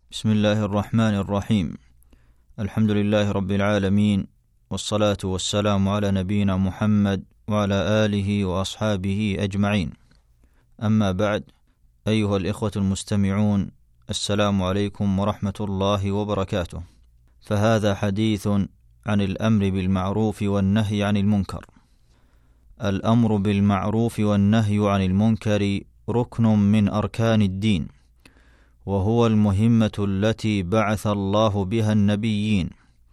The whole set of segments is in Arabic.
بسم الله الرحمن الرحيم. الحمد لله رب العالمين، والصلاة والسلام على نبينا محمد وعلى آله وأصحابه أجمعين. أما بعد، أيها الإخوة المستمعون، السلام عليكم ورحمة الله وبركاته. فهذا حديث عن الأمر بالمعروف والنهي عن المنكر. الأمر بالمعروف والنهي عن المنكر ركن من أركان الدين، وهو المهمة التي بعث الله بها النبيين،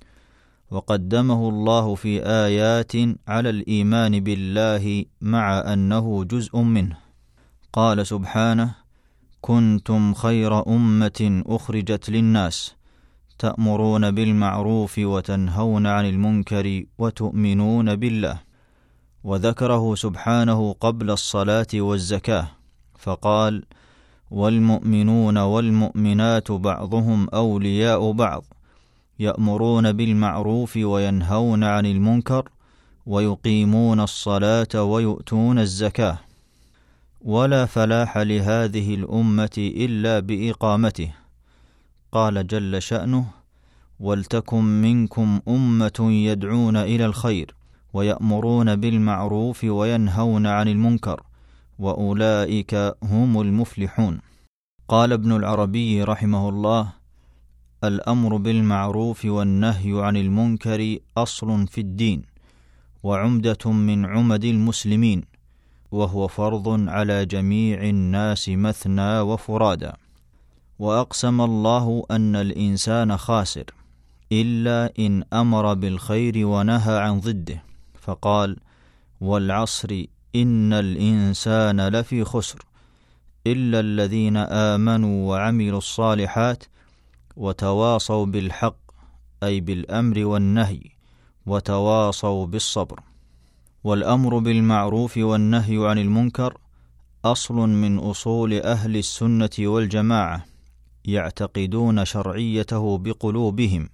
وقدمه الله في آيات على الإيمان بالله مع أنه جزء منه. قال سبحانه: كنتم خير أمة أخرجت للناس تأمرون بالمعروف وتنهون عن المنكر وتؤمنون بالله. وذكره سبحانه قبل الصلاة والزكاة فقال: والمؤمنون والمؤمنات بعضهم أولياء بعض يأمرون بالمعروف وينهون عن المنكر ويقيمون الصلاة ويؤتون الزكاة. ولا فلاح لهذه الأمة إلا بإقامته. قال جل شأنه: ولتكن منكم أمة يدعون إلى الخير ويأمرون بالمعروف وينهون عن المنكر وأولئك هم المفلحون. قال ابن العربي رحمه الله: الأمر بالمعروف والنهي عن المنكر أصل في الدين، وعمدة من عمد المسلمين، وهو فرض على جميع الناس مثنى وفرادا. وأقسم الله أن الإنسان خاسر إلا إن أمر بالخير ونهى عن ضده، فقال: والعصر إن الإنسان لفي خسر إلا الذين آمنوا وعملوا الصالحات وتواصوا بالحق، أي بالأمر والنهي، وتواصوا بالصبر. والأمر بالمعروف والنهي عن المنكر أصل من أصول أهل السنة والجماعة، يعتقدون شرعيته بقلوبهم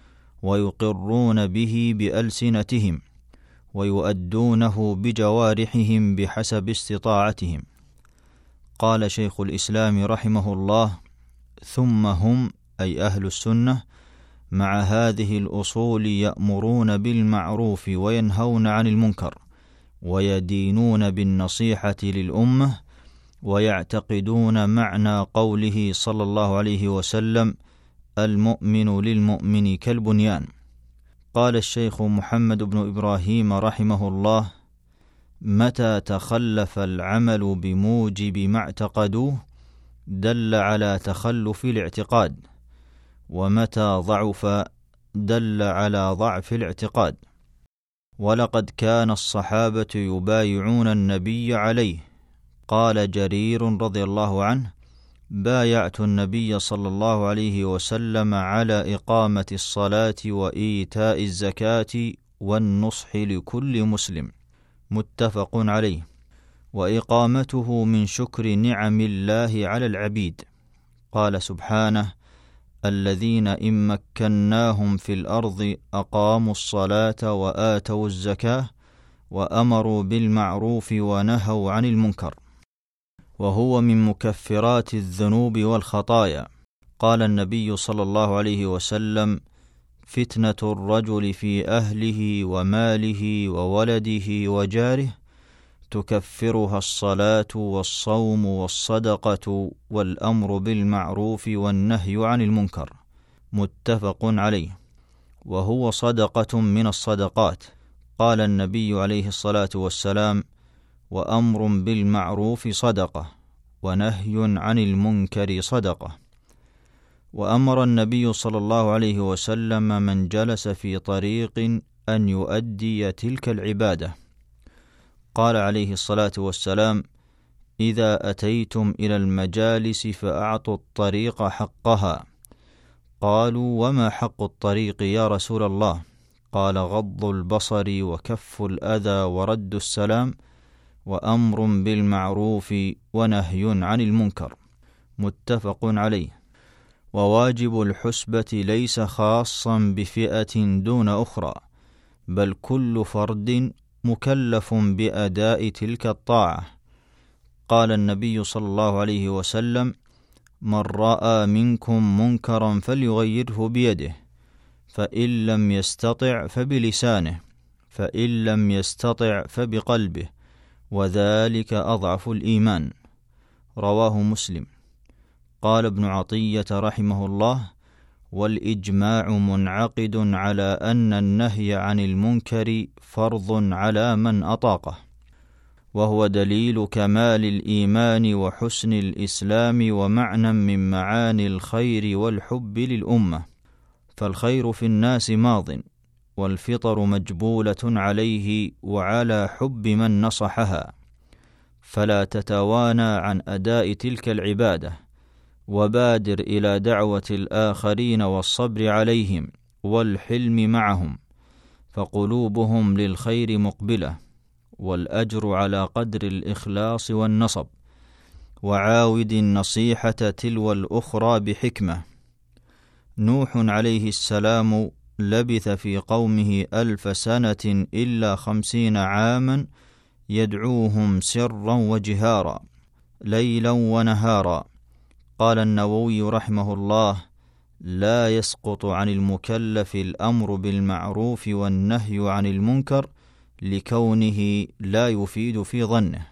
ويقرون به بألسنتهم ويؤدونه بجوارحهم بحسب استطاعتهم. قال شيخ الإسلام رحمه الله: ثم هم، أي أهل السنة، مع هذه الأصول يأمرون بالمعروف وينهون عن المنكر، ويدينون بالنصيحة للأمة، ويعتقدون معنى قوله صلى الله عليه وسلم: المؤمن للمؤمن كالبنيان. قال الشيخ محمد بن إبراهيم رحمه الله: متى تخلف العمل بموجب ما اعتقدوه دل على تخلف الاعتقاد، ومتى ضعف دل على ضعف الاعتقاد. ولقد كان الصحابة يبايعون النبي عليه. قال جرير رضي الله عنه: بايعت النبي صلى الله عليه وسلم على إقامة الصلاة وإيتاء الزكاة والنصح لكل مسلم. متفق عليه. وإقامته من شكر نعم الله على العبيد. قال سبحانه: الذين إن مكناهم في الأرض أقاموا الصلاة وآتوا الزكاة وأمروا بالمعروف ونهوا عن المنكر. وهو من مكفرات الذنوب والخطايا. قال النبي صلى الله عليه وسلم: فتنة الرجل في أهله وماله وولده وجاره تكفرها الصلاة والصوم والصدقة والأمر بالمعروف والنهي عن المنكر. متفق عليه. وهو صدقة من الصدقات. قال النبي عليه الصلاة والسلام: وأمر بالمعروف صدقة، ونهي عن المنكر صدقة. وأمر النبي صلى الله عليه وسلم من جلس في طريق أن يؤدي تلك العبادة. قال عليه الصلاة والسلام: إذا أتيتم إلى المجالس فأعطوا الطريق حقها. قالوا: وما حق الطريق يا رسول الله؟ قال: غض البصر وكف الأذى ورد السلام وأمر بالمعروف ونهي عن المنكر. متفق عليه. وواجب الحسبة ليس خاصا بفئة دون أخرى، بل كل فرد مكلف بأداء تلك الطاعة. قال النبي صلى الله عليه وسلم: من رأى منكم منكرا فليغيره بيده، فإن لم يستطع فبلسانه، فإن لم يستطع فبقلبه، وذلك أضعف الإيمان. رواه مسلم. قال ابن عطية رحمه الله: والإجماع منعقد على أن النهي عن المنكر فرض على من أطاقه، وهو دليل كمال الإيمان وحسن الإسلام ومعنى من معاني الخير والحب للأمة. فالخير في الناس ماض، والفطر مجبولة عليه وعلى حب من نصحها، فلا تتوانى عن أداء تلك العبادة، وبادر إلى دعوة الآخرين والصبر عليهم والحلم معهم، فقلوبهم للخير مقبلة، والأجر على قدر الإخلاص والنصب. وعاود النصيحة تلو الأخرى بحكمة. نوح عليه السلام لبث في قومه 1000 سنة إلا 50 عاما يدعوهم سرا وجهارا ليلا ونهارا. قال النووي رحمه الله: لا يسقط عن المكلف الأمر بالمعروف والنهي عن المنكر لكونه لا يفيد في ظنه.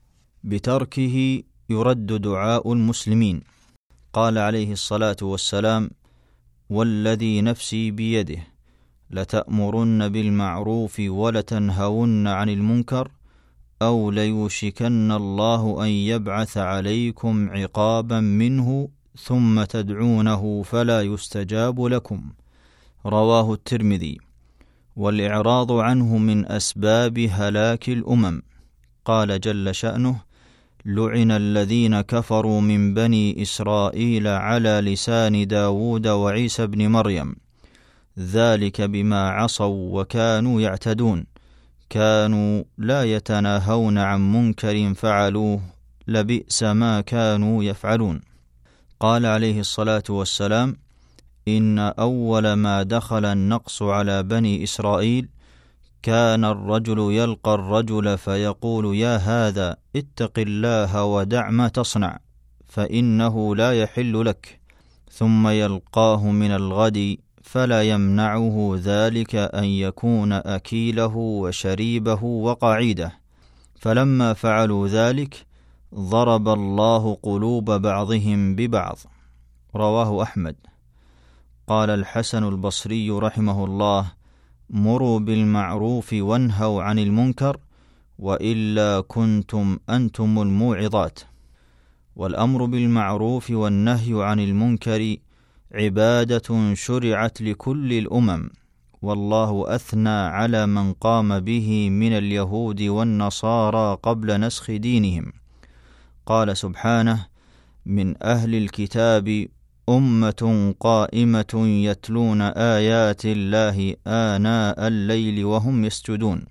بتركه يرد دعاء المسلمين. قال عليه الصلاة والسلام: والذي نفسي بيده لتأمرن بالمعروف ولتنهون عن المنكر، أو ليوشكن الله أن يبعث عليكم عقابا منه ثم تدعونه فلا يستجاب لكم. رواه الترمذي. والإعراض عنه من أسباب هلاك الأمم. قال جل شأنه: لعن الذين كفروا من بني إسرائيل على لسان داود وعيسى بن مريم، ذلك بما عصوا وكانوا يعتدون، كانوا لا يتناهون عن منكر فعلوه، لبئس ما كانوا يفعلون. قال عليه الصلاة والسلام: إن أول ما دخل النقص على بني إسرائيل كان الرجل يلقى الرجل فيقول: يا هذا اتق الله ودع ما تصنع فإنه لا يحل لك، ثم يلقاه من الغد فلا يمنعه ذلك أن يكون أكيله وشريبه وقعيده، فلما فعلوا ذلك ضرب الله قلوب بعضهم ببعض. رواه أحمد. قال الحسن البصري رحمه الله: مروا بالمعروف وانهوا عن المنكر، وإلا كنتم أنتم الموعظات. والأمر بالمعروف والنهي عن المنكر عبادة شرعت لكل الأمم، والله أثنى على من قام به من اليهود والنصارى قبل نسخ دينهم. قال سبحانه: من أهل الكتاب أمة قائمة يتلون آيات الله آناء الليل وهم يسجدون،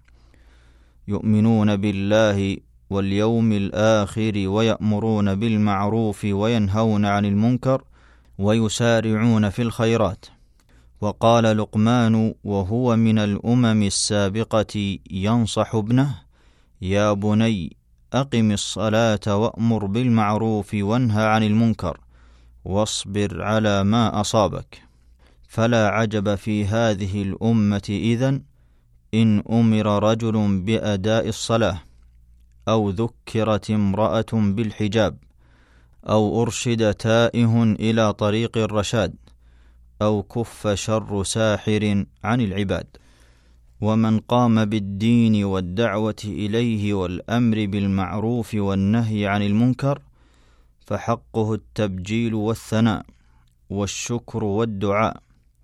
يؤمنون بالله واليوم الآخر ويأمرون بالمعروف وينهون عن المنكر ويسارعون في الخيرات. وقال لقمان وهو من الأمم السابقة ينصح ابنه: يا بني أقم الصلاة وأمر بالمعروف وانهى عن المنكر واصبر على ما أصابك. فلا عجب في هذه الأمة إذن إن أمر رجل بأداء الصلاة، أو ذكرت امرأة بالحجاب، أو أرشد تائه إلى طريق الرشاد، أو كف شر ساحر عن العباد. ومن قام بالدين والدعوة إليه والأمر بالمعروف والنهي عن المنكر فحقه التبجيل والثناء والشكر والدعاء.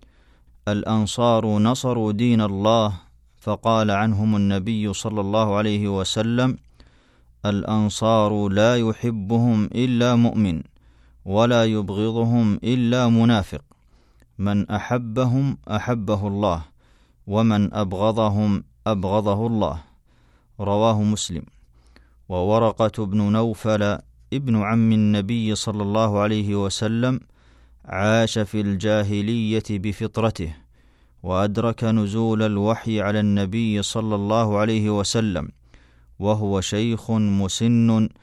الأنصار نصروا دين الله، فقال عنهم النبي صلى الله عليه وسلم: الأنصار لا يحبهم إلا مؤمن ولا يبغضهم إلا منافق، من أحبهم أحبه الله ومن أبغضهم أبغضه الله. رواه مسلم. وورقة بن نوفل ابن عم النبي صلى الله عليه وسلم عاش في الجاهلية بفطرته، وأدرك نزول الوحي على النبي صلى الله عليه وسلم وهو شيخ مسن،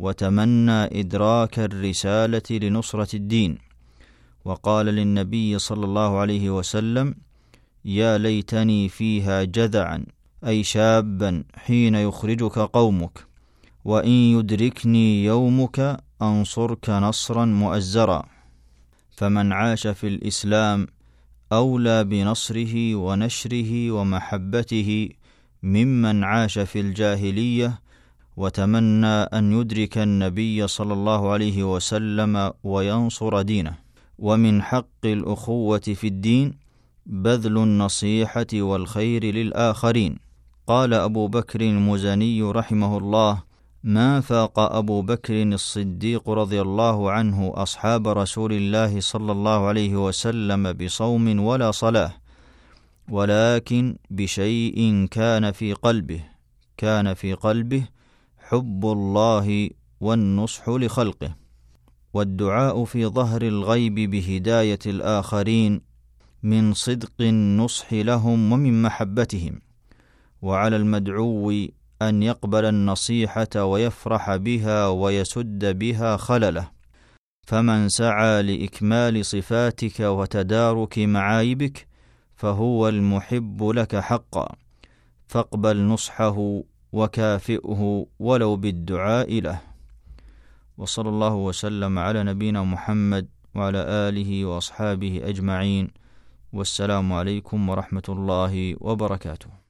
وتمنى إدراك الرسالة لنصرة الدين، وقال للنبي صلى الله عليه وسلم: يا ليتني فيها جذعا، أي شابا حين يخرجك قومك، وإن يدركني يومك أنصرك نصرا مؤزرا. فمن عاش في الإسلام أولى بنصره ونشره ومحبته ممن عاش في الجاهلية وتمنى أن يدرك النبي صلى الله عليه وسلم وينصر دينه. ومن حق الأخوة في الدين بذل النصيحة والخير للآخرين. قال أبو بكر المزني رحمه الله: ما فاق أبو بكر الصديق رضي الله عنه أصحاب رسول الله صلى الله عليه وسلم بصوم ولا صلاة، ولكن بشيء كان في قلبه حب الله والنصح لخلقه، والدعاء في ظهر الغيب بهداية الآخرين من صدق النصح لهم ومن محبتهم. وعلى المدعو أن يقبل النصيحة ويفرح بها ويسد بها خلله. فمن سعى لإكمال صفاتك وتدارك معايبك فهو المحب لك حقا، فاقبل نصحه وكافئه ولو بالدعاء له. وصلى الله وسلم على نبينا محمد وعلى آله وأصحابه أجمعين، والسلام عليكم ورحمة الله وبركاته.